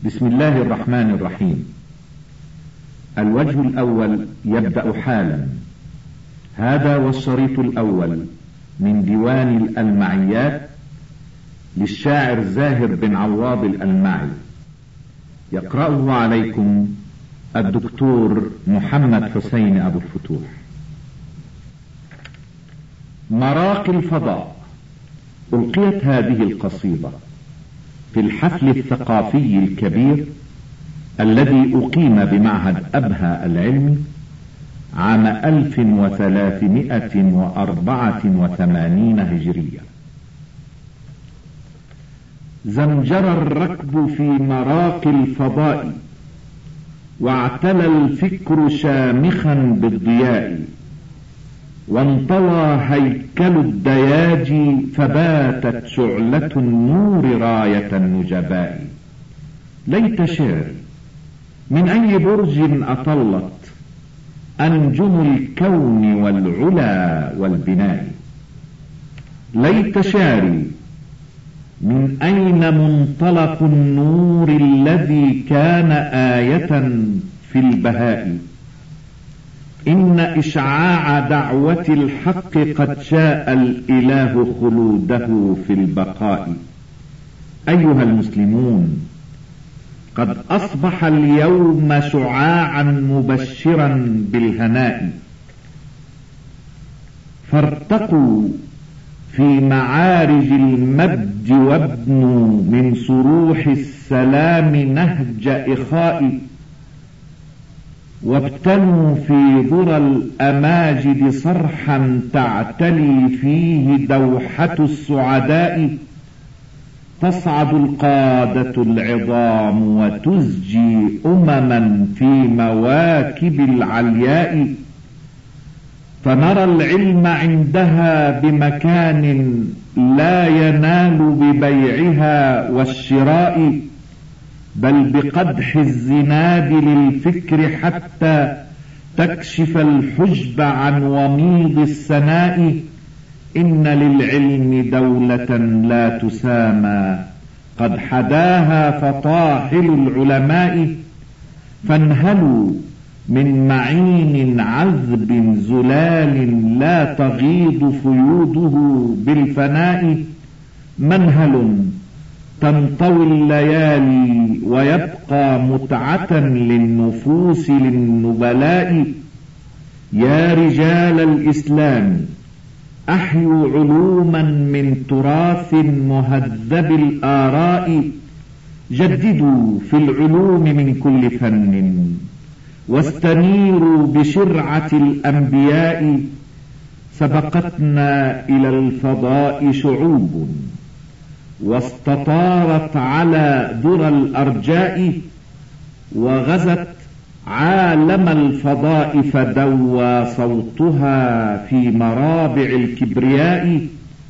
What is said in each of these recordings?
بسم الله الرحمن الرحيم. الوجه الأول يبدأ حالا. هذا والشريط الأول من ديوان الألمعيات للشاعر زاهر بن عواض الألمعي، يقرأه عليكم الدكتور محمد حسين أبو الفتوح. مراقي الفضاء. ألقيت هذه القصيدة في الحفل الثقافي الكبير الذي أقيم بمعهد أبها العلمي عام 1384 هجرية. زمجر الركب في مراقي الفضاء، واعتلى الفكر شامخا بالضياء، وانطوى هيكل الدياجي، فباتت شعلة النور راية النجباء. ليت شعري من أي برج أطلت أنجم الكون والعلا والبناء. ليت شعري من أين منطلق النور الذي كان آية في البهاء. إن إشعاع دعوة الحق قد شاء الإله خلوده في البقاء. أيها المسلمون، قد أصبح اليوم شعاعا مبشرا بالهناء، فارتقوا في معارج المجد وابنوا من صروح السلام نهج إخاء، وابتنوا في ذرى الأماجد صرحا تعتلي فيه دوحة السعداء. تصعد القادة العظام وتزجي أمما في مواكب العلياء، فنرى العلم عندها بمكان لا ينال ببيعها والشراء، بل بقدح الزناد للفكر حتى تكشف الحجب عن وميض السناء. إن للعلم دولة لا تسامى قد حداها فطاحل العلماء، فانهلوا من معين عذب زلال لا تغيض فيوضه بالفناء. منهل تنطوي الليالي ويبقى متعة للنفوس للنبلاء. يا رجال الإسلام، أحيوا علوما من تراث مهذب الآراء. جددوا في العلوم من كل فن، واستنيروا بشرعة الأنبياء. سبقتنا إلى الفضاء شعوب، واستطارت على ذرى الأرجاء، وغزت عالم الفضاء فدوى صوتها في مرابع الكبرياء.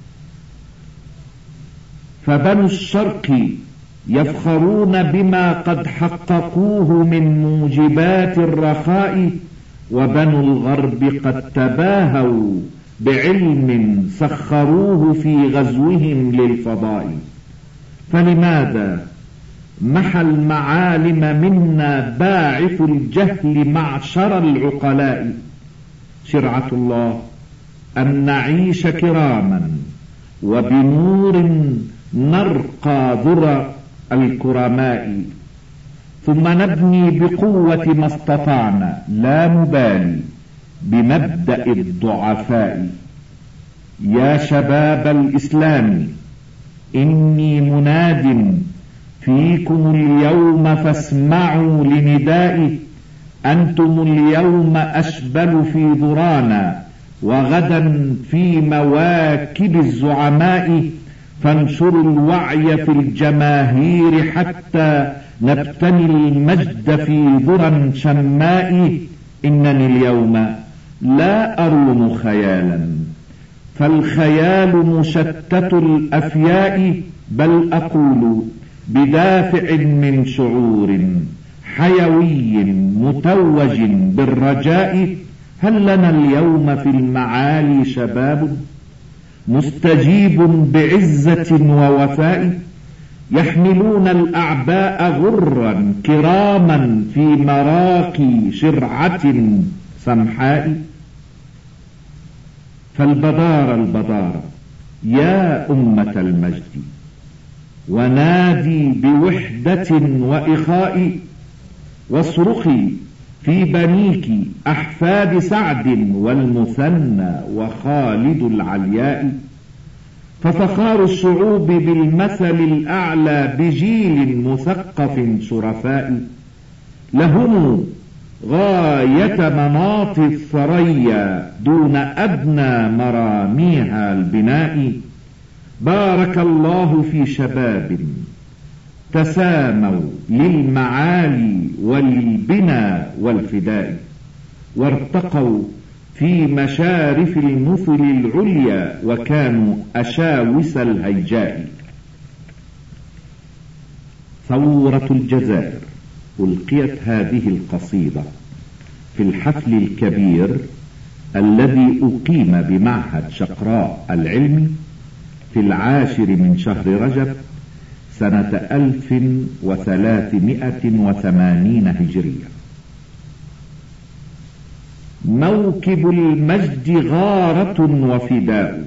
فبنو الشرق يفخرون بما قد حققوه من موجبات الرخاء، وبنو الغرب قد تباهوا بعلم سخروه في غزوهم للفضاء. فلماذا محى المعالم منا باعث الجهل معشر العقلاء؟ شرعة الله أن نعيش كراما، وبنور نرقى ذرى الكرماء، ثم نبني بقوة ما استطعنا، لا نبالي بمبدأ الضعفاء. يا شباب الإسلام، إني مناد فيكم اليوم فاسمعوا لندائي. أنتم اليوم أشبل في ذرانا، وغدا في مواكب الزعماء. فانشروا الوعي في الجماهير حتى نبتني المجد في ذرى شماء. إنني اليوم لا أروم خيالا، فالخيال مشتت الأفياء، بل أقول بدافع من شعور حيوي متوج بالرجاء. هل لنا اليوم في المعالي شباب مستجيب بعزة ووفاء، يحملون الأعباء غرا كراما في مراقي شرعة سمحاء. فالبدار يا أمة المجد، ونادي بوحدة وإخاء، واصرخي في بنيك أحفاد سعد والمثنى وخالد العلياء. ففخار الشعوب بالمثل الأعلى بجيل مثقف شرفاء، لهم غاية مناط الثريا دون أدنى مراميها البناء. بارك الله في شباب تساموا للمعالي وللبنا والفداء، وارتقوا في مشارف المثل العليا وكانوا أشاوس الهيجاء. ثورة الجزائر. ألقيت هذه القصيدة في الحفل الكبير الذي أقيم بمعهد شقراء العلمي في 10 من شهر رجب سنة 1380 هجرية. موكب المجد غارة وفداء،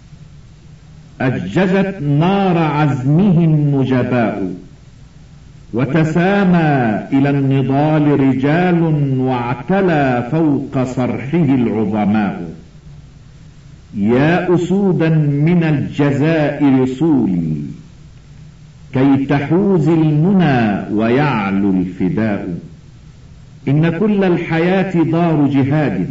أججت نار عزمه النجباء، وتسامى إلى النضال رجال واعتلى فوق صرحه العظماء. يا أسودا من الجزائر سولي كي تحوز المنى ويعلو الفداء. إن كل الحياة دار جهاد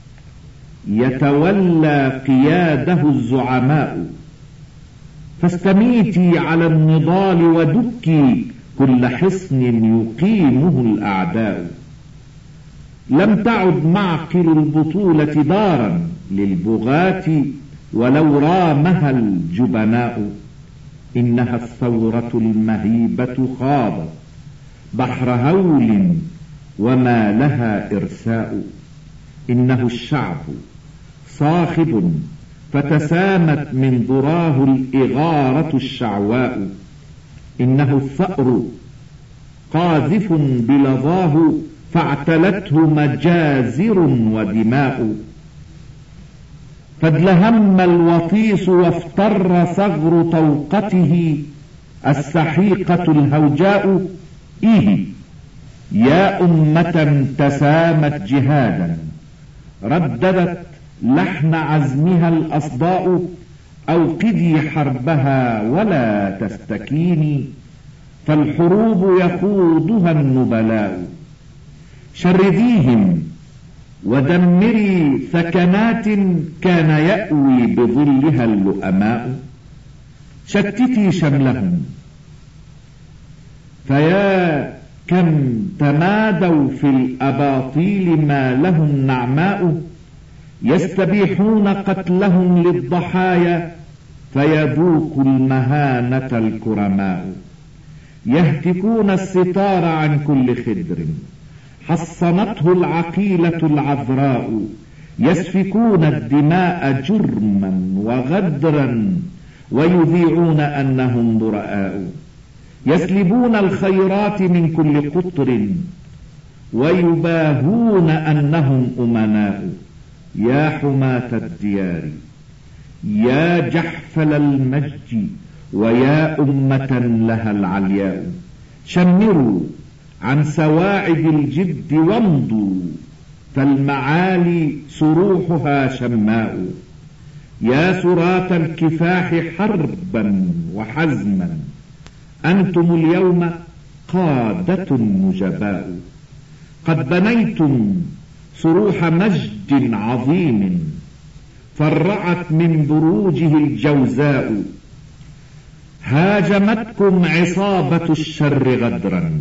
يتولى قياده الزعماء، فاستميتي على النضال ودكي كل حصن يقيمه الأعداء. لم تعد معقل البطولة دارا للبغاة ولو رامها الجبناء. إنها الثورة المهيبة خاضت بحر هول وما لها إرساء. إنه الشعب صاخب فتسامت من ذراه الإغارة الشعواء. إنه الثأر قاذف بلظاه فاعتلته مجازر ودماء. فادلهم الوطيس وافتر ثغر طوقته السحيقة الهوجاء. إيه يا أمة تسامت جهادا رددت لحن عزمها الأصداء. أوقدي حربها ولا تستكيني، فالحروب يخوضها النبلاء. شرديهم ودمري ثكنات كان يأوي بظلها اللؤماء. شتتي شملهم فيا كم تمادوا في الأباطيل ما لهم نعماء. يستبيحون قتلهم للضحايا فيذوق المهانة الكرماء. يهتكون الستار عن كل خدر حصنته العقيلة العذراء. يسفكون الدماء جرما وغدرا ويذيعون أنهم براء. يسلبون الخيرات من كل قطر ويباهون أنهم أمناء. يا حماة الديار يا جحفل المجد ويا أمة لها العلياء. شمروا عن سواعد الجد وامضوا فالمعالي سروحها شماء. يا سراة الكفاح حربا وحزما أنتم اليوم قادة نجباء. قد بنيتم صروح مجد عظيم فرعت من بروجه الجوزاء. هاجمتكم عصابة الشر غدرا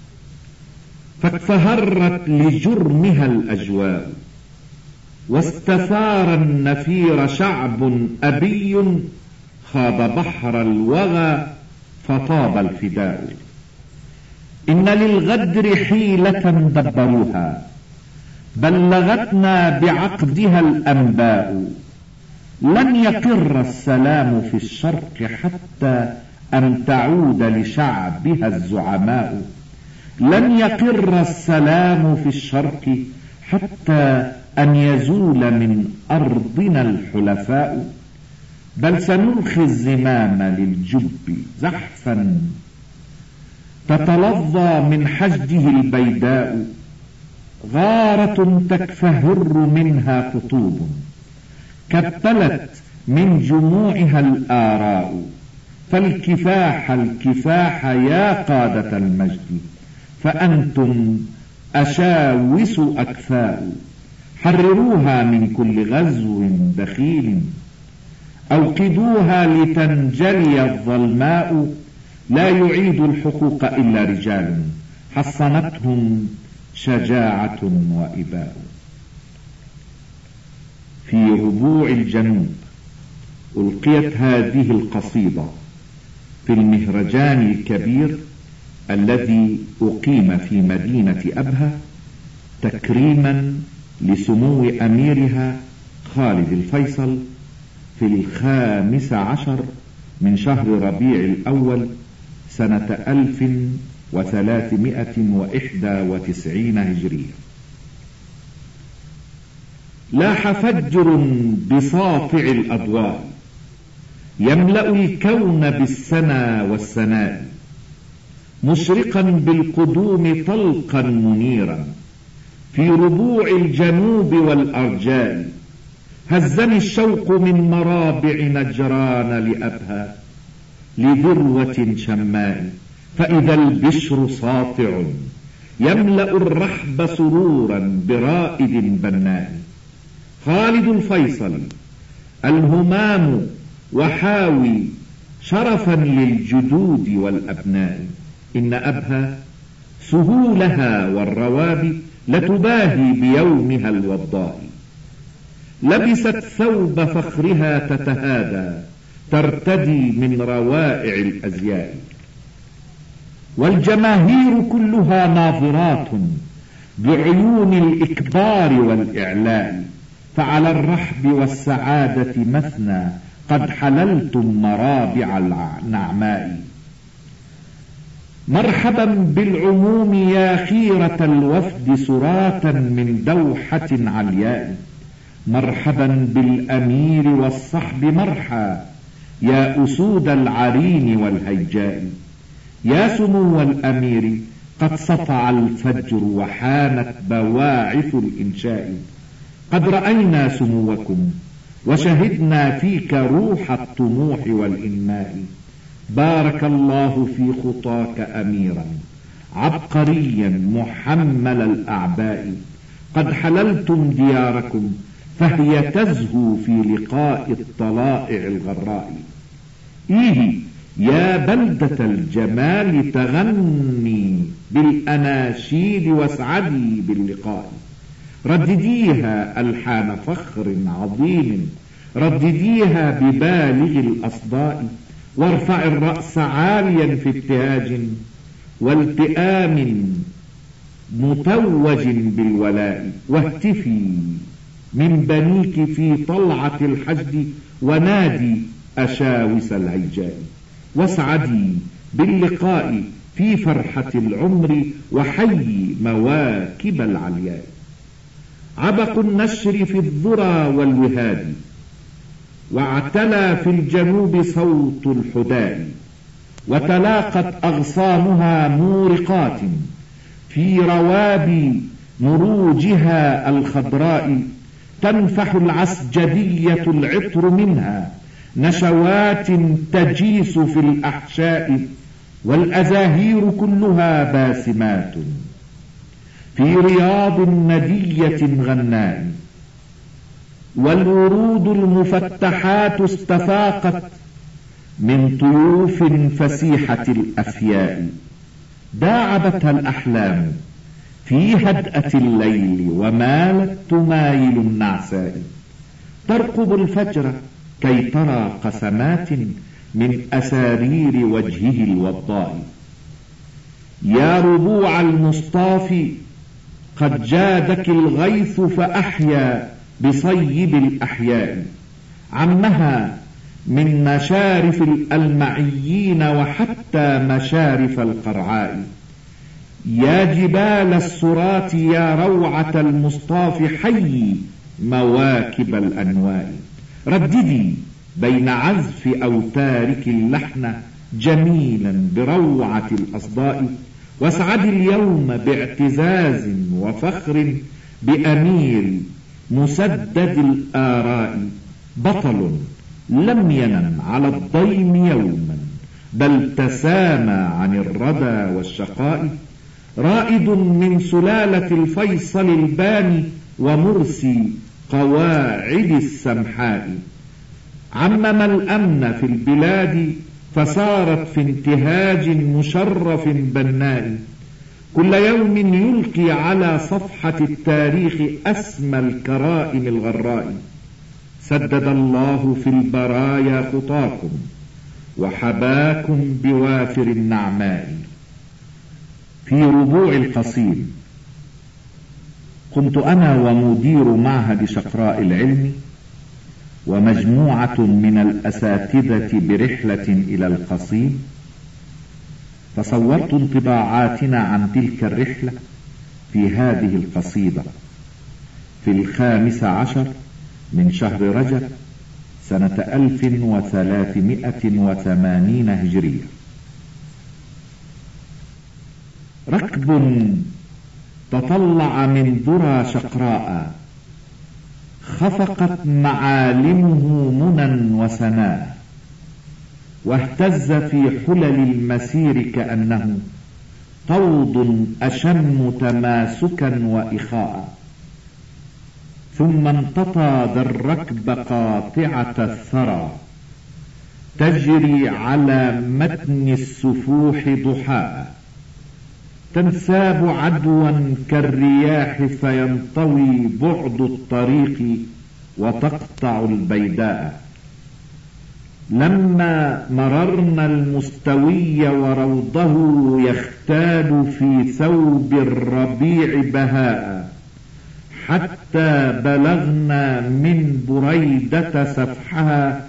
فاكفهرت لجرمها الأجواء. واستثار النفير شعب أبي خاض بحر الوغى فطاب الفداء. إن للغدر حيلة دبروها بلغتنا بعقدها الأنباء. لن يقر السلام في الشرق حتى أن تعود لشعبها الزعماء. لن يقر السلام في الشرق حتى أن يزول من أرضنا الحلفاء، بل سنلخي الزمام للجب زحفا تتلظى من حشده البيداء. غارة تكفهر منها خطوب كبلت من جموعها الآراء. فالكفاح الكفاح يا قادة المجد، فأنتم أشاوس أكفاء. حرروها من كل غزو دخيل، أوقدوها لتنجلي الظلماء. لا يعيد الحقوق إلا رجال حصنتهم شجاعة وإباء. في ربوع الجنوب ألقيت هذه القصيدة في المهرجان الكبير الذي أقيم في مدينة أبها تكريما لسمو أميرها خالد الفيصل في 15 من شهر ربيع الأول سنة 1391 هجرية. لاح فجر بساطع الأضواء يملأ الكون بالسنا والسناء، مشرقا بالقدوم طلقا منيرا في ربوع الجنوب والأرجاء. هزني الشوق من مرابع نجران لأبها لذروة شماء، فإذا البشر ساطع يملأ الرحب سرورا برائد بناء. خالد الفيصل الهمام وحاوي شرفا للجدود والأبناء. إن أبها سهولها والروابي لتباهي بيومها الوضاء. لبست ثوب فخرها تتهادى ترتدي من روائع الأزياء. والجماهير كلها ناظرات بعيون الإكبار والإعلاء. فعلى الرحب والسعادة مثنى قد حللتم مرابع النعماء. مرحبا بالعموم يا خيرة الوفد سراة من دوحة علياء. مرحبا بالأمير والصحب مرحا يا أسود العرين والهيجاء. يا سمو الأمير قد سطع الفجر وحانت بواعث الإنشاء. قد رأينا سموكم وشهدنا فيك روح الطموح والإنماء. بارك الله في خطاك أميرا عبقريا محمل الأعباء. قد حللتم دياركم فهي تزهو في لقاء الطلائع الغراء. إيه يا بلدة الجمال تغني بالأناشيد واسعدي باللقاء. ردديها ألحان فخر عظيم، ردديها ببالغ الأصداء. وارفع الرأس عاليا في ابتهاج والتئام متوج بالولاء. واهتفي من بنيك في طلعة الحشد ونادي أشاوس الهيجاء. واسعدي باللقاء في فرحة العمر وحي مواكب العلياء. عبق النشر في الذرى والوهاد، واعتلى في الجنوب صوت الحداء. وتلاقت أغصانها مورقات في روابي مروجها الخضراء. تنفح العسجدية العطر منها نشوات تجيس في الأحشاء. والأزاهير كلها باسمات في رياض ندية غناء. والورود المفتحات استفاقت من طيوف فسيحة الأفياء. داعبتها الأحلام في هدأة الليل ومالت تمايل النعساء. ترقب الفجر كي ترى قسمات من أسارير وجهه الوضاء. يا ربوع المصطافي قد جادك الغيث فأحيا بصيب الأحياء. عمها من مشارف الألمعيين وحتى مشارف القرعاء. يا جبال السرات يا روعة المصطاف حيي مواكب الأنواء. رددي بين عزف أوتارك اللحن جميلا بروعة الأصداء، واسعدي اليوم باعتزاز وفخر بأمير مسدد الآراء، بطل لم ينم على الضيم يوما بل تسامى عن الردى والشقاء، رائد من سلالة الفيصل الباني ومرسي قواعد السمحاء. عمم الأمن في البلاد فصارت في انتهاج مشرف بناء، كل يوم يلقي على صفحة التاريخ أسمى الكرائم الغراء. سدد الله في البرايا خطاكم وحباكم بوافر النعماء. في ربوع القصيم. كنت أنا ومدير معهد شقراء العلم ومجموعة من الأساتذة برحلة إلى القصيم، فصورت انطباعاتنا عن تلك الرحلة في هذه القصيدة في 15 من شهر رجب سنة 1380 هجرية. ركب تطلع من ذرى شقراء، خفقت معالمه منى وسناء، واهتز في حلل المسير كأنه طود أشم تماسكا وإخاء. ثم انتطى ذا الركب قاطعة الثرى، تجري على متن السفوح ضحاء، تنساب عدوا كالرياح فينطوي بعد الطريق وتقطع البيداء. لما مررنا المستوي وروضه يختال في ثوب الربيع بهاء، حتى بلغنا من بريدة سفحها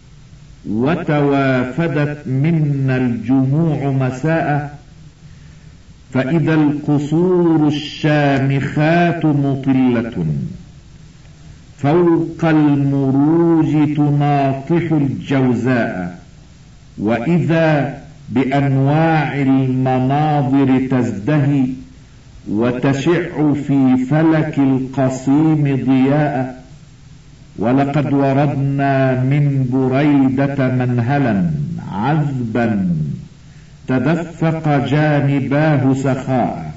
وتوافدت منا الجموع مساء. فإذا القصور الشامخات مطلة فوق المروج تناطح الجوزاء، وإذا بأنواع المناظر تزدهي وتشع في فلك القصيم ضياء. ولقد وردنا من بريدة منهلا عذبا تدفق جانباه سخاء،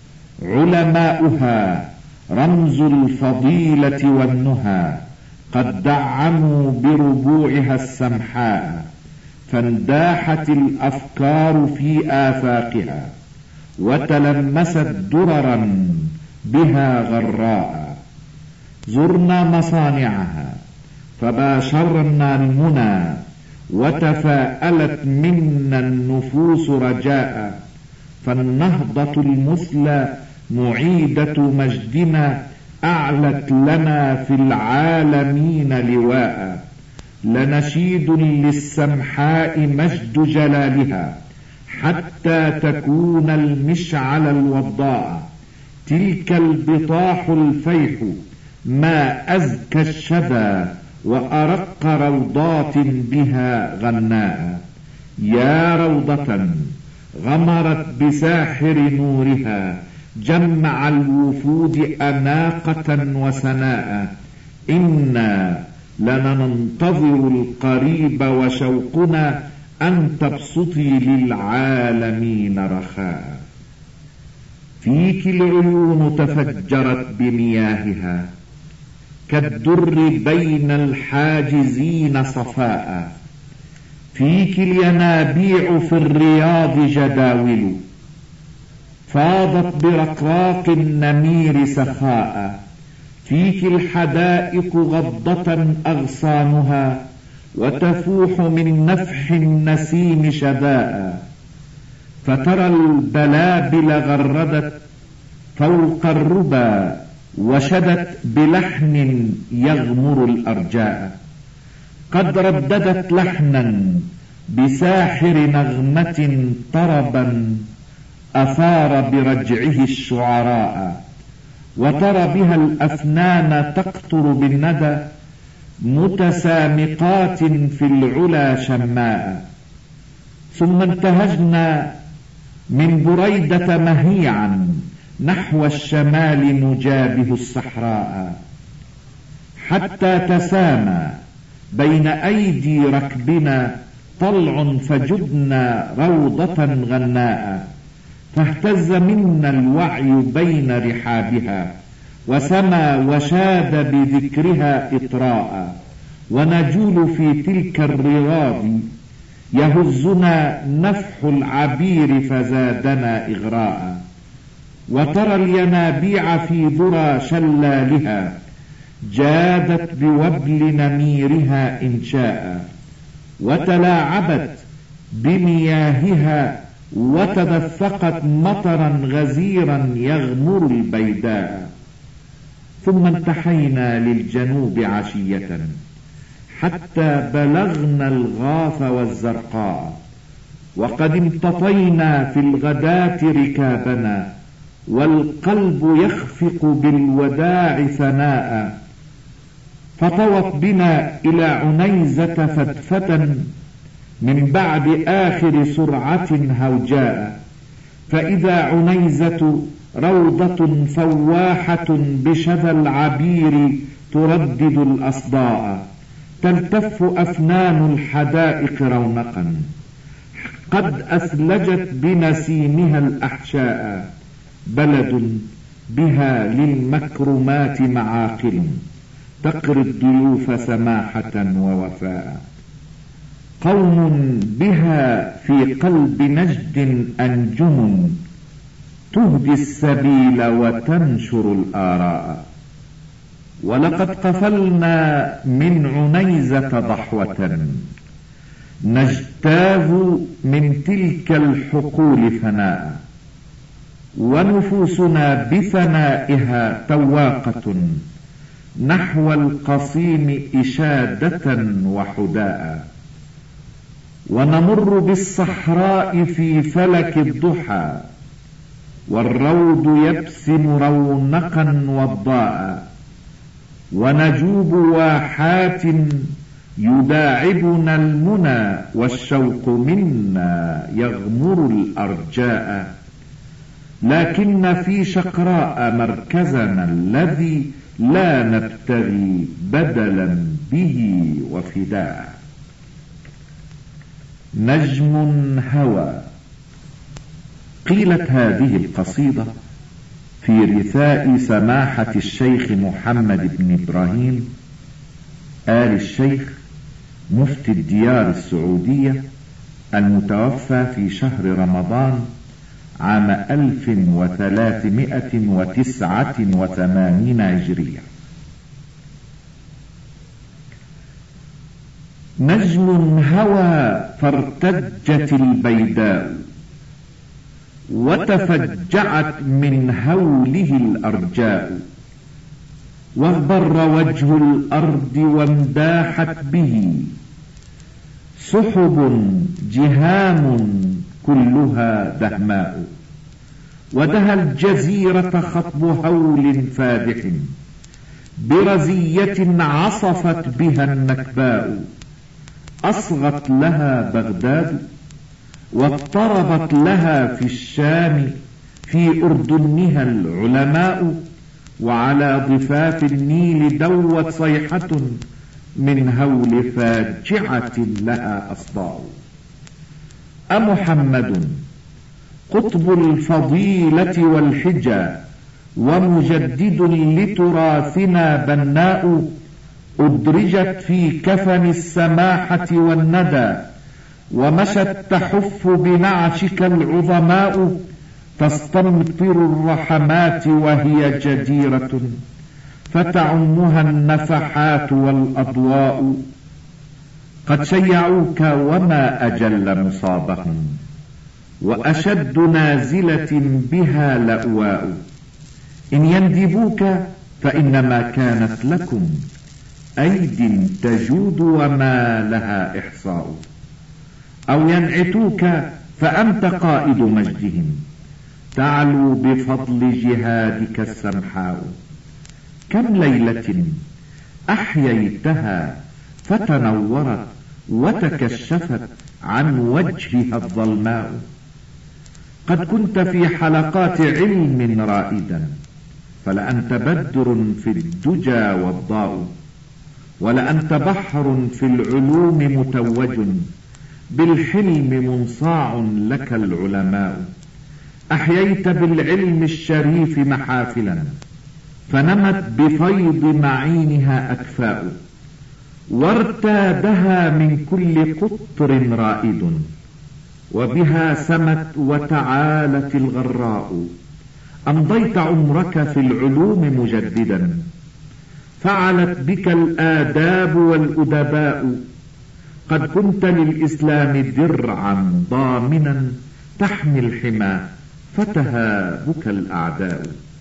علماؤها رمز الفضيلة والنهى قد دعموا بربوعها السمحاء، فانداحت الأفكار في آفاقها وتلمست دررا بها غراء. زرنا مصانعها فباشرنا المنى وتفاءلت منا النفوس رجاء، فالنهضة المثلى معيدة مجدنا أعلت لنا في العالمين لواء. لنشيد للسمحاء مجد جلالها حتى تكون المشعل الوضاء. تلك البطاح الفيح ما أزكى الشذا وأرق روضات بها غناء. يا روضة غمرت بساحر نورها جمع الوفود أناقة وسناء. إنا لننتظر القريب وشوقنا أن تبسطي للعالمين رخاء. فيك العيون تفجرت بمياهها كالدر بين الحاجزين صفاء. فيك الينابيع في الرياض جداول فاضت برقراق النمير سخاء. فيك الحدائق غضة أغصانها وتفوح من نفح النسيم شذاء. فترى البلابل غردت فوق الربا وشدت بلحن يغمر الأرجاء. قد رددت لحنا بساحر نغمة طربا أثار برجعه الشعراء، وترى بها الأفنان تقطر بالندى متسامقات في العلا شماء. ثم انتهجنا من بريدة مهيعا نحو الشمال نجابه الصحراء، حتى تسامى بين أيدي ركبنا طلع فجدنا روضة غناء، فاهتز منا الوعي بين رحابها وسما وشاد بذكرها إطراء، ونجول في تلك الرياض يهزنا نفح العبير فزادنا إغراء. وترى الينابيع في ذرى شلالها جادت بوبل نميرها إنشاء، وتلاعبت بمياهها وتدفقت مطرا غزيرا يغمر البيداء. ثم انتحينا للجنوب عشية حتى بلغنا الغاث والزرقاء، وقد امتطينا في الغداة ركابنا والقلب يخفق بالوداع ثناء. فطوت بنا إلى عنيزة فتفة من بعد آخر سرعة هوجاء، فإذا عنيزة روضة فواحة بشذا العبير تردد الأصداء، تلتف أفنان الحدائق رونقا قد أثلجت بنسيمها الأحشاء، بلد بها للمكرمات معاقل تقري الضيوف سماحة ووفاء، قوم بها في قلب نجد أنجم تهدي السبيل وتنشر الآراء. ولقد قفلنا من عنيزة ضحوة نجتاز من تلك الحقول فناء، ونفوسنا بفنائها تواقة نحو القصيم إشادة وحداء. ونمر بالصحراء في فلك الضحى والروض يبسم رونقا وضاء، ونجوب واحات يداعبنا المنى والشوق منا يغمر الأرجاء. لكن في شقراء مركزنا الذي لا نبتغي بدلا به وفداء. نجم هوى. قيلت هذه القصيدة في رثاء سماحة الشيخ محمد بن إبراهيم آل الشيخ مفتي الديار السعودية المتوفى في شهر رمضان عام 1389 هجرية. نجم هوى فارتجت البيداء وتفجعت من هوله الأرجاء، واغبر وجه الأرض وانداحت به سحب جهام كلها دهماء، ودها الجزيرة خطب هول فادح برزية عصفت بها النكباء، أصغت لها بغداد واضطربت لها في الشام في أردنها العلماء، وعلى ضفاف النيل دوت صيحة من هول فاجعة لها أصداء. أمحمد قطب الفضيلة والحجى ومجدد لتراثنا بناء، أدرجت في كفن السماحة والندى ومشت تحف بنعشك العظماء، تستمطر الرحمات وهي جديرة فتعمها النفحات والأضواء. قد شيعوك وما أجل مصابهم وأشد نازلة بها لأواء، إن يندبوك فإنما كانت لكم أيد تجود وما لها إحصاء، أو ينعتوك فأنت قائد مجدهم، تعلو بفضل جهادك السمحاء. كم ليلة أحييتها فتنورت وتكشفت عن وجهها الظلماء. قد كنت في حلقات علم رائدا، فلأنت بدر في الدجى والضاء، ولأنت بحر في العلوم متوج، بالحلم منصاع لك العلماء. أحييت بالعلم الشريف محافلا، فنمت بفيض معينها أكفاء، وارتادها من كل قطر رائد، وبها سمت وتعالت الغراء. أمضيت عمرك في العلوم مجددا، فعلت بك الآداب والأدباء. قد كنت للإسلام درعا ضامنا، تحمي الحمى فتهابك الأعداء.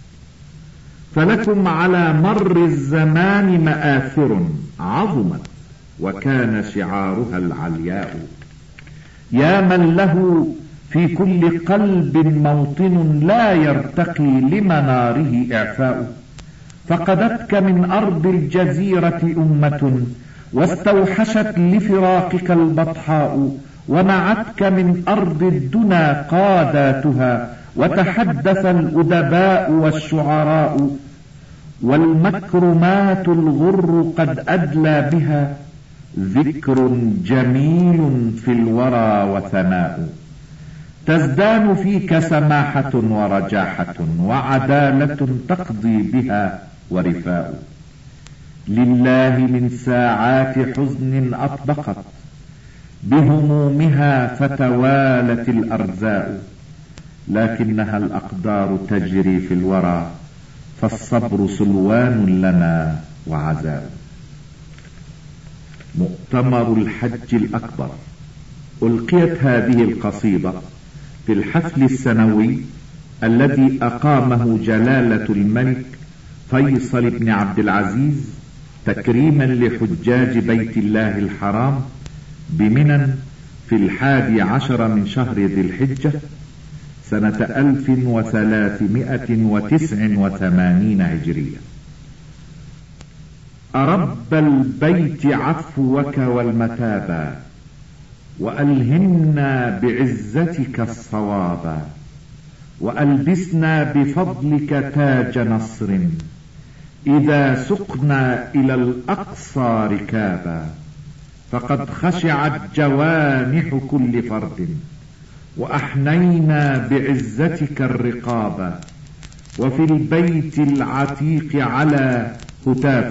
فلكم على مر الزمان مآثر عظمت، وكان شعارها العلياء. يا من له في كل قلب موطن، لا يرتقي لمناره إعفاء. فقدتك من أرض الجزيرة أمة، واستوحشت لفراقك البطحاء. ونعتك من أرض الدنا قاداتها، وتحدث الأدباء والشعراء. والمكرمات الغر قد أدلى بها، ذكر جميل في الورى وثناء. تزدان فيك سماحة ورجاحة، وعدالة تقضي بها ورفاء. لله من ساعات حزن أطبقت، بهمومها فتوالت الأرزاء. لكنها الأقدار تجري في الورى، فالصبر سلوان لنا وعزاء. مؤتمر الحج الأكبر. ألقيت هذه القصيدة في الحفل السنوي الذي أقامه جلالة الملك فيصل بن عبد العزيز تكريما لحجاج بيت الله الحرام بمنى في 11 من شهر ذي الحجة سنة 1389 هجرية. أرب البيت عفوك والمتابا، وألهمنا بعزتك الصوابا. وألبسنا بفضلك تاج نصر، إذا سقنا إلى الأقصى ركابا. فقد خشعت جوانح كل فرد، وأحنينا بعزتك الرقابا. وفي البيت العتيق على هتاف،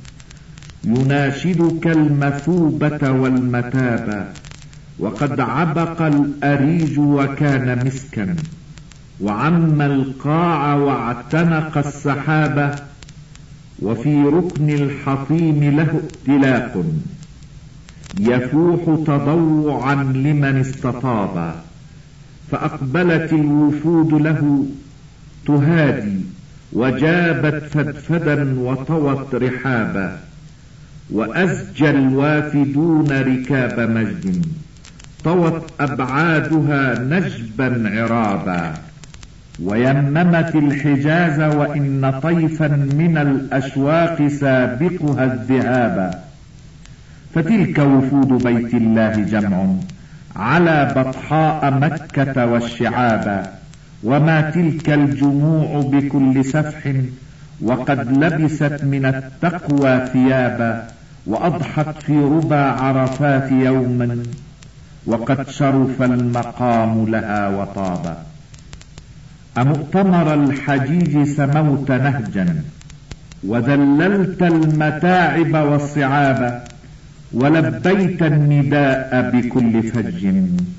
يناشدك المثوبة والمتابا. وقد عبق الأريج وكان مسكا، وعم القاع واعتنق السحابة. وفي ركن الحطيم له ائتلاف، يفوح تضوعا لمن استطاب. فأقبلت الوفود له تهادي، وجابت فدفدا وطوت رحابا. وأزجى الوافدون ركاب مجد، طوت أبعادها نجبا عرابا. ويممت الحجاز، وإن طيفا من الأشواق سابقها الذهابا. فتلك وفود بيت الله جمع، على بطحاء مكة والشعابا. وما تلك الجموع بكل سفح، وقد لبست من التقوى ثيابا. وأضحت في ربى عرفات يوما، وقد شرف المقام لها وطابا. أمؤتمر الحجيج سموت نهجا، وذللت المتاعب والصعاب. ولبيت النداء بكل فج،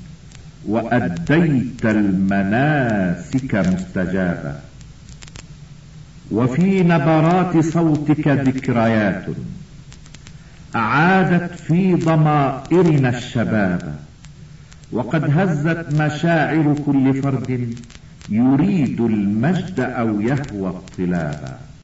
وأديت المناسك مستجابا. وفي نبرات صوتك ذكريات، أعادت في ضمائرنا الشباب. وقد هزت مشاعر كل فرد، يريد المجد أو يهوى الطلابا.